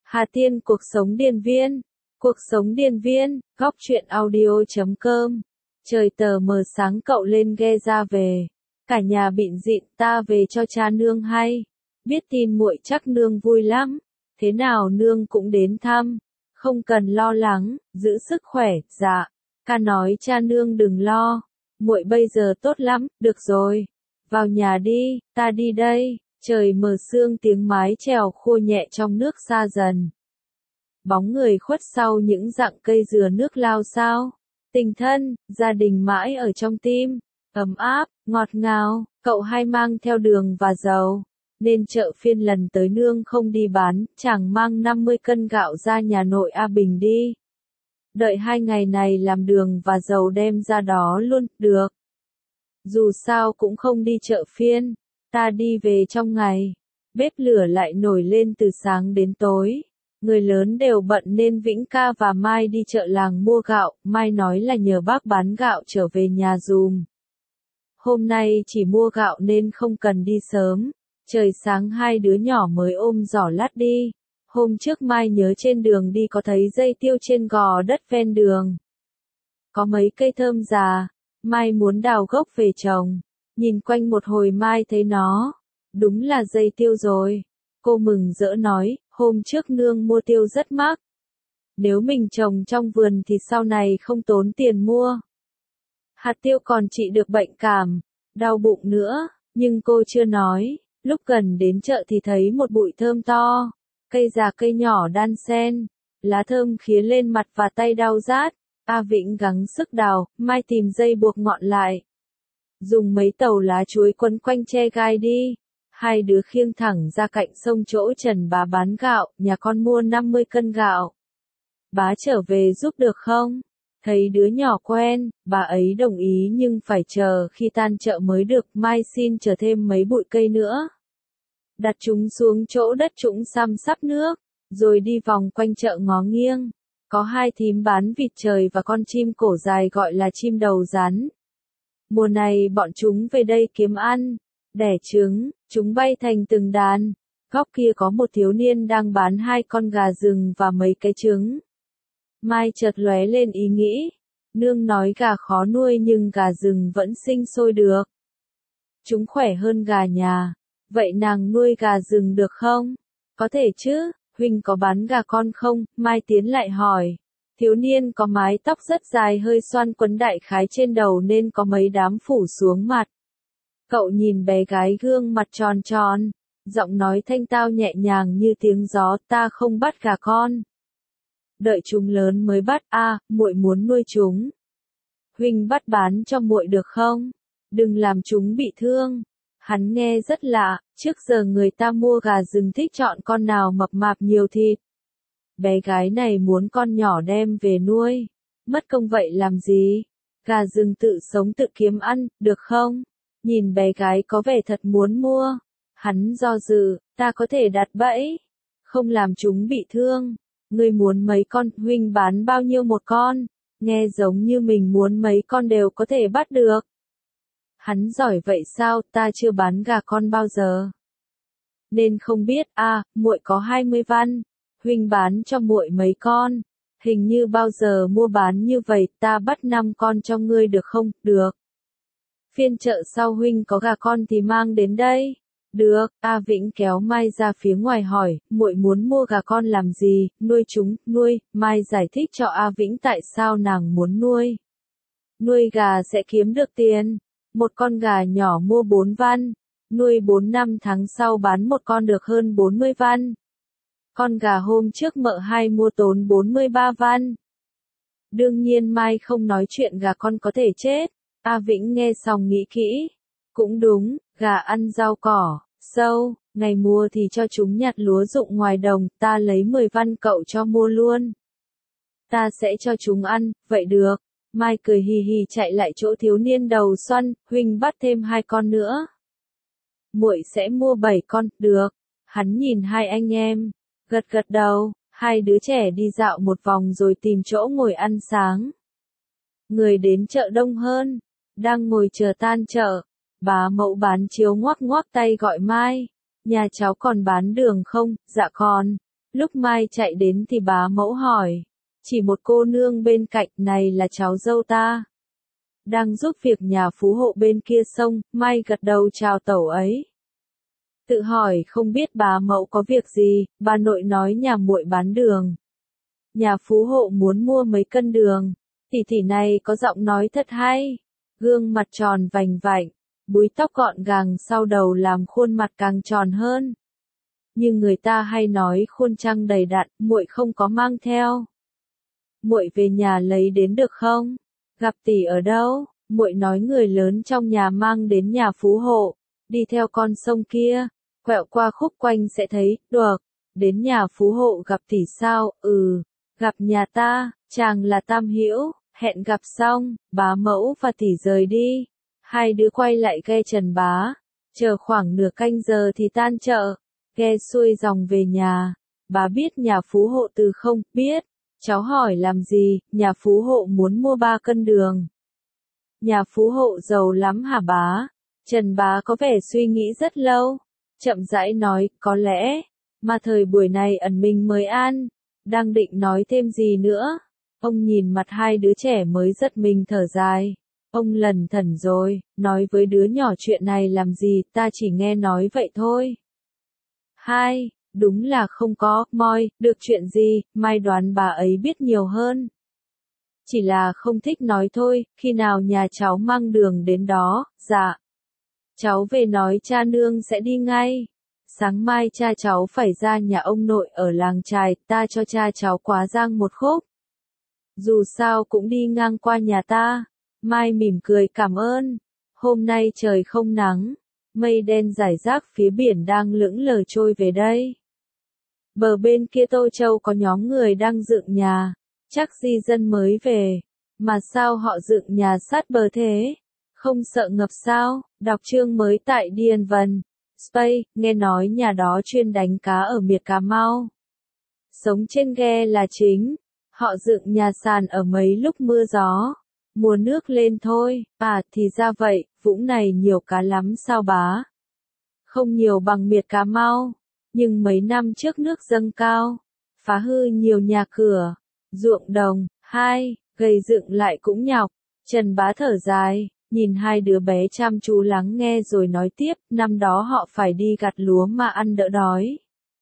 Hà Tiên cuộc sống điền viên. Cuộc sống điền viên, góc truyện audio.com. Trời tờ mờ sáng cậu lên ghe ra về. Cả nhà bịn rịn ta về cho cha nương hay. Biết tin muội chắc nương vui lắm. Thế nào nương cũng đến thăm. Không cần lo lắng, giữ sức khỏe, dạ. Ca nói cha nương đừng lo. Muội bây giờ tốt lắm, được rồi. Vào nhà đi, ta đi đây. Trời mờ sương tiếng mái chèo khua nhẹ trong nước xa dần. Bóng người khuất sau những rặng cây dừa nước lao sao. Tình thân, gia đình mãi ở trong tim. Ấm áp, ngọt ngào, cậu hay mang theo đường và dầu. Nên chợ phiên lần tới nương không đi bán, chẳng mang 50 cân gạo ra nhà nội A Bình đi. Đợi 2 ngày này làm đường và dầu đem ra đó luôn, được. Dù sao cũng không đi chợ phiên, ta đi về trong ngày. Bếp lửa lại nổi lên từ sáng đến tối. Người lớn đều bận nên Vĩnh ca và Mai đi chợ làng mua gạo, Mai nói là nhờ bác bán gạo trở về nhà dùm. Hôm nay chỉ mua gạo nên không cần đi sớm. Trời sáng hai đứa nhỏ mới ôm giỏ lát đi. Hôm trước Mai nhớ trên đường đi có thấy dây tiêu trên gò đất ven đường. Có mấy cây thơm già, Mai muốn đào gốc về trồng. Nhìn quanh một hồi Mai thấy nó. Đúng là dây tiêu rồi. Cô mừng rỡ nói, hôm trước nương mua tiêu rất mắc. Nếu mình trồng trong vườn thì sau này không tốn tiền mua. Hạt tiêu còn trị được bệnh cảm, đau bụng nữa, nhưng cô chưa nói. Lúc gần đến chợ thì thấy một bụi thơm to, cây già cây nhỏ đan xen, lá thơm khía lên mặt và tay đau rát. A Vĩnh gắng sức đào, Mai tìm dây buộc ngọn lại. Dùng mấy tàu lá chuối quấn quanh che gai đi. Hai đứa khiêng thẳng ra cạnh sông chỗ Trần bá bán gạo, nhà con mua 50 cân gạo. Bá trở về giúp được không? Thấy đứa nhỏ quen, bà ấy đồng ý nhưng phải chờ khi tan chợ mới được. Mai xin chờ thêm mấy bụi cây nữa. Đặt chúng xuống chỗ đất trũng xăm sắp nước, rồi đi vòng quanh chợ ngó nghiêng. Có hai thím bán vịt trời và con chim cổ dài gọi là chim đầu rắn. Mùa này bọn chúng về đây kiếm ăn, đẻ trứng, chúng bay thành từng đàn. Góc kia có một thiếu niên đang bán 2 con gà rừng và mấy cái trứng. Mai chợt lóe lên ý nghĩ, nương nói gà khó nuôi nhưng gà rừng vẫn sinh sôi được. Chúng khỏe hơn gà nhà, vậy nàng nuôi gà rừng được không? Có thể chứ, huynh có bán gà con không? Mai tiến lại hỏi. Thiếu niên có mái tóc rất dài hơi xoăn quấn đại khái trên đầu nên có mấy đám phủ xuống mặt. Cậu nhìn bé gái gương mặt tròn tròn, giọng nói thanh tao nhẹ nhàng như tiếng gió, ta không bắt gà con. Đợi chúng lớn mới bắt, muội muốn nuôi chúng. Huynh bắt bán cho muội được không? Đừng làm chúng bị thương. Hắn nghe rất lạ, trước giờ người ta mua gà rừng thích chọn con nào mập mạp nhiều thịt. Bé gái này muốn con nhỏ đem về nuôi. Mất công vậy làm gì? Gà rừng tự sống tự kiếm ăn, được không? Nhìn bé gái có vẻ thật muốn mua. Hắn do dự, ta có thể đặt bẫy. Không làm chúng bị thương. Ngươi muốn mấy con, huynh bán bao nhiêu một con? Nghe giống như mình muốn mấy con đều có thể bắt được. Hắn giỏi vậy sao, ta chưa bán gà con bao giờ. Nên không biết, muội có 20 văn. Huynh bán cho muội mấy con. Hình như bao giờ mua bán như vậy, ta bắt 5 con cho ngươi được không? Được. Phiên chợ sau huynh có gà con thì mang đến đây. Được, A Vĩnh kéo Mai ra phía ngoài hỏi, muội muốn mua gà con làm gì, nuôi chúng, nuôi. Mai giải thích cho A Vĩnh tại sao nàng muốn nuôi. Nuôi gà sẽ kiếm được tiền. Một con gà nhỏ mua 4 văn. Nuôi 4 năm tháng sau bán một con được hơn 40 văn. Con gà hôm trước mợ hai mua tốn 43 văn. Đương nhiên Mai không nói chuyện gà con có thể chết. A Vĩnh nghe xong nghĩ kỹ. Cũng đúng, gà ăn rau cỏ, sâu, ngày mua thì cho chúng nhặt lúa rụng ngoài đồng, ta lấy 10 văn cậu cho mua luôn. Ta sẽ cho chúng ăn, vậy được. Mai cười hì hì chạy lại chỗ thiếu niên đầu xoăn, huynh bắt thêm 2 con nữa. Muội sẽ mua 7 con, được. Hắn nhìn hai anh em, gật gật đầu, hai đứa trẻ đi dạo một vòng rồi tìm chỗ ngồi ăn sáng. Người đến chợ đông hơn, đang ngồi chờ tan chợ. Bà mẫu bán chiếu ngoắc ngoắc tay gọi Mai. Nhà cháu còn bán đường không? Dạ còn. Lúc Mai chạy đến thì bá mẫu hỏi, chỉ một cô nương bên cạnh, này là cháu dâu ta. Đang giúp việc nhà phú hộ bên kia sông, Mai gật đầu chào tẩu ấy. Tự hỏi không biết bá mẫu có việc gì, bà nội nói nhà muội bán đường. Nhà phú hộ muốn mua mấy cân đường. Tỷ này có giọng nói thật hay. Gương mặt tròn vành vạnh, búi tóc gọn gàng sau đầu làm khuôn mặt càng tròn hơn. Nhưng người ta hay nói khuôn trăng đầy đặn, muội không có mang theo. Muội về nhà lấy đến được không? Gặp tỷ ở đâu? Muội nói người lớn trong nhà mang đến nhà phú hộ, đi theo con sông kia, quẹo qua khúc quanh sẽ thấy, được. Đến nhà phú hộ gặp tỷ sao? Gặp nhà ta, chàng là Tam Hữu, hẹn gặp xong, bá mẫu và tỷ rời đi. Hai đứa quay lại ghe Trần Bá, chờ khoảng nửa canh giờ thì tan chợ, ghe xuôi dòng về nhà. Bá biết nhà phú hộ từ không? Biết. Cháu hỏi làm gì? Nhà phú hộ muốn mua 3 cân đường. Nhà phú hộ giàu lắm hả bá? Trần Bá có vẻ suy nghĩ rất lâu, chậm rãi nói, có lẽ, mà thời buổi này ẩn mình mới an. Đang định nói thêm gì nữa, ông nhìn mặt hai đứa trẻ mới giật mình thở dài. Ông lần thẩn rồi, nói với đứa nhỏ chuyện này làm gì, ta chỉ nghe nói vậy thôi. Hai, đúng là không có, moi, được chuyện gì, Mai đoán bà ấy biết nhiều hơn. Chỉ là không thích nói thôi, khi nào nhà cháu mang đường đến đó, dạ. Cháu về nói cha nương sẽ đi ngay. Sáng mai cha cháu phải ra nhà ông nội ở làng Trài, ta cho cha cháu quá giang một khúc. Dù sao cũng đi ngang qua nhà ta. Mai mỉm cười cảm ơn. Hôm nay trời không nắng, mây đen rải rác phía biển đang lững lờ trôi về đây. Bờ bên kia Tô Châu có nhóm người đang dựng nhà, chắc di dân mới về. Mà sao họ dựng nhà sát bờ thế? Không sợ ngập sao? Đọc chương mới tại Điền Vần. Space, nghe nói nhà đó chuyên đánh cá ở miệt Cà Mau. Sống trên ghe là chính. Họ dựng nhà sàn ở mấy lúc mưa gió. Mùa nước lên thôi. À, thì ra vậy, vũng này nhiều cá lắm sao bá? Không nhiều bằng miệt Cà Mau. Nhưng mấy năm trước nước dâng cao, phá hư nhiều nhà cửa, ruộng đồng. Hai, gây dựng lại cũng nhọc. Trần Bá thở dài, nhìn hai đứa bé chăm chú lắng nghe rồi nói tiếp, năm đó họ phải đi gặt lúa mà ăn đỡ đói.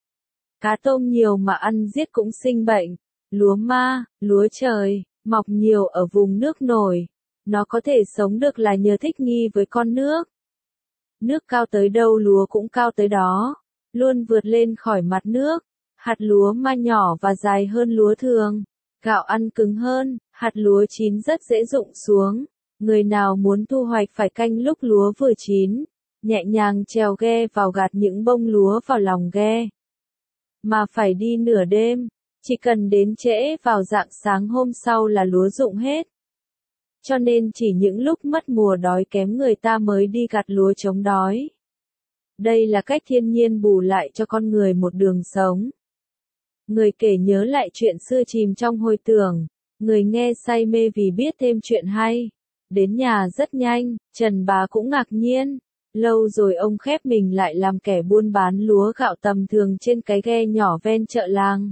Cá tôm nhiều mà ăn giết cũng sinh bệnh. Lúa ma, lúa trời, mọc nhiều ở vùng nước nổi. Nó có thể sống được là nhờ thích nghi với con nước. Nước cao tới đâu lúa cũng cao tới đó, luôn vượt lên khỏi mặt nước. Hạt lúa ma nhỏ và dài hơn lúa thường. Gạo ăn cứng hơn, hạt lúa chín rất dễ rụng xuống. Người nào muốn thu hoạch phải canh lúc lúa vừa chín, nhẹ nhàng trèo ghe vào gạt những bông lúa vào lòng ghe. Mà phải đi nửa đêm, chỉ cần đến trễ vào rạng sáng hôm sau là lúa rụng hết. Cho nên chỉ những lúc mất mùa đói kém người ta mới đi gặt lúa chống đói. Đây là cách thiên nhiên bù lại cho con người một đường sống. Người kể nhớ lại chuyện xưa chìm trong hồi tưởng, người nghe say mê vì biết thêm chuyện hay. Đến nhà rất nhanh, Trần Bá cũng ngạc nhiên. Lâu rồi ông khép mình lại làm kẻ buôn bán lúa gạo tầm thường trên cái ghe nhỏ ven chợ làng.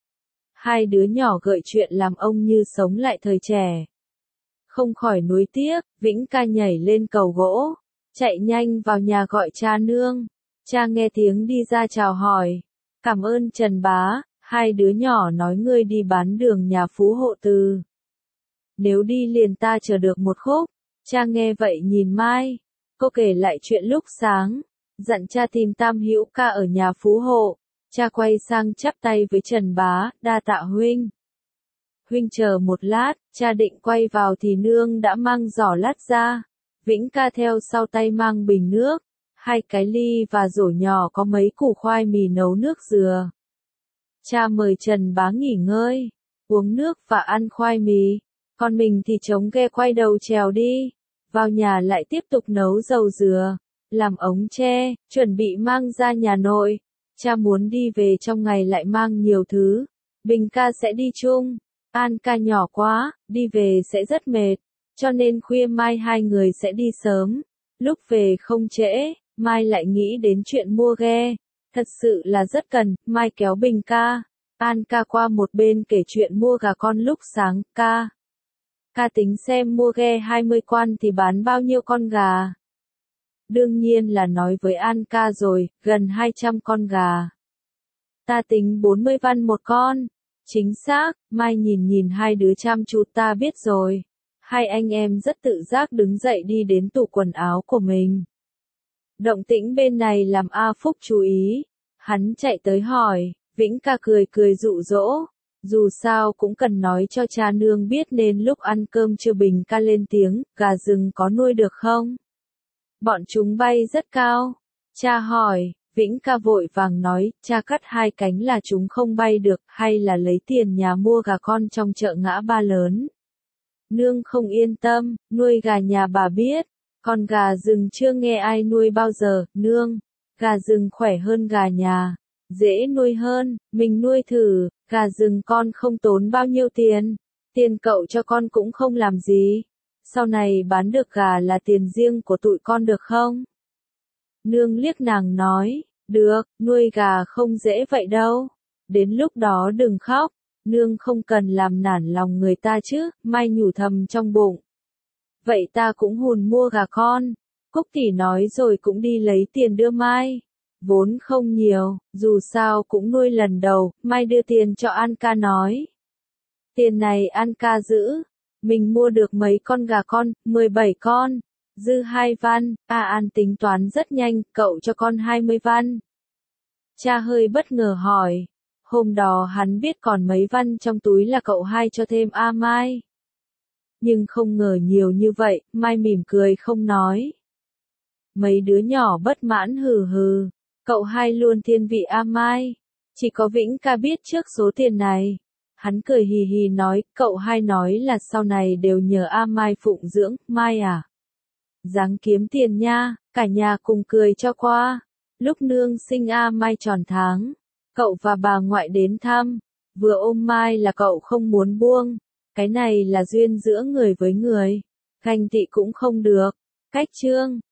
Hai đứa nhỏ gợi chuyện làm ông như sống lại thời trẻ. Không khỏi nuối tiếc, Vĩnh Ca nhảy lên cầu gỗ, chạy nhanh vào nhà gọi cha nương. Cha nghe tiếng đi ra chào hỏi. Cảm ơn Trần Bá, hai đứa nhỏ nói ngươi đi bán đường nhà phú hộ từ. Nếu đi liền ta chờ được một khúc. Cha nghe vậy nhìn Mai. Cô kể lại chuyện lúc sáng, dặn cha tìm Tam Hữu ca ở nhà phú hộ. Cha quay sang chắp tay với Trần Bá, đa tạ huynh. Huynh chờ một lát, cha định quay vào thì nương đã mang giỏ lát ra. Vĩnh Ca theo sau tay mang bình nước, 2 cái ly và rổ nhỏ có mấy củ khoai mì nấu nước dừa. Cha mời Trần Bá nghỉ ngơi, uống nước và ăn khoai mì. Còn mình thì chống ghe quay đầu trèo đi. Vào nhà lại tiếp tục nấu dầu dừa, làm ống tre, chuẩn bị mang ra nhà nội. Cha muốn đi về trong ngày lại mang nhiều thứ. Bình ca sẽ đi chung. An ca nhỏ quá, đi về sẽ rất mệt. Cho nên khuya mai hai người sẽ đi sớm. Lúc về không trễ, Mai lại nghĩ đến chuyện mua ghe. Thật sự là rất cần, Mai kéo Bình ca. An ca qua một bên kể chuyện mua gà con lúc sáng. Ca tính xem mua ghe 20 quan thì bán bao nhiêu con gà. Đương nhiên là nói với An ca rồi, gần 200 con gà. Ta tính 40 văn một con. Chính xác, Mai nhìn hai đứa chăm chú. Ta biết rồi. Hai anh em rất tự giác đứng dậy đi đến tủ quần áo của mình. Động tĩnh bên này làm A Phúc chú ý. Hắn chạy tới hỏi, Vĩnh ca cười dụ dỗ. Dù sao cũng cần nói cho cha nương biết nên lúc ăn cơm trưa Bình ca lên tiếng, gà rừng có nuôi được không? Bọn chúng bay rất cao. Cha hỏi, Vĩnh ca vội vàng nói, cha cắt hai cánh là chúng không bay được, hay là lấy tiền nhà mua gà con trong chợ Ngã Ba lớn. Nương không yên tâm, nuôi gà nhà bà biết, còn gà rừng chưa nghe ai nuôi bao giờ. Nương, gà rừng khỏe hơn gà nhà, dễ nuôi hơn, mình nuôi thử. Gà rừng con không tốn bao nhiêu tiền, tiền cậu cho con cũng không làm gì. Sau này bán được gà là tiền riêng của tụi con được không? Nương liếc nàng nói, được, nuôi gà không dễ vậy đâu. Đến lúc đó đừng khóc, nương không cần làm nản lòng người ta chứ. Mai nhủ thầm trong bụng. Vậy ta cũng hùn mua gà con. Cúc tỷ nói rồi cũng đi lấy tiền đưa Mai. Vốn không nhiều, dù sao cũng nuôi lần đầu. Mai đưa tiền cho An ca nói. Tiền này An ca giữ. Mình mua được mấy con gà con, 17 con. Dư 2 văn. An tính toán rất nhanh, cậu cho con 20 văn. Cha hơi bất ngờ hỏi. Hôm đó hắn biết còn mấy văn trong túi là cậu hai cho thêm Mai. Nhưng không ngờ nhiều như vậy. Mai mỉm cười không nói. Mấy đứa nhỏ bất mãn hừ hừ. Cậu hai luôn thiên vị Mai. Chỉ có Vĩnh ca biết trước số tiền này. Hắn cười hì hì nói, cậu hai nói là sau này đều nhờ Mai phụng dưỡng. Mai à? Ráng kiếm tiền nha. Cả nhà cùng cười cho qua. Lúc nương sinh Mai tròn tháng, cậu và bà ngoại đến thăm. Vừa ôm Mai là cậu không muốn buông. Cái này là duyên giữa người với người. Ganh tị cũng không được. Cách chương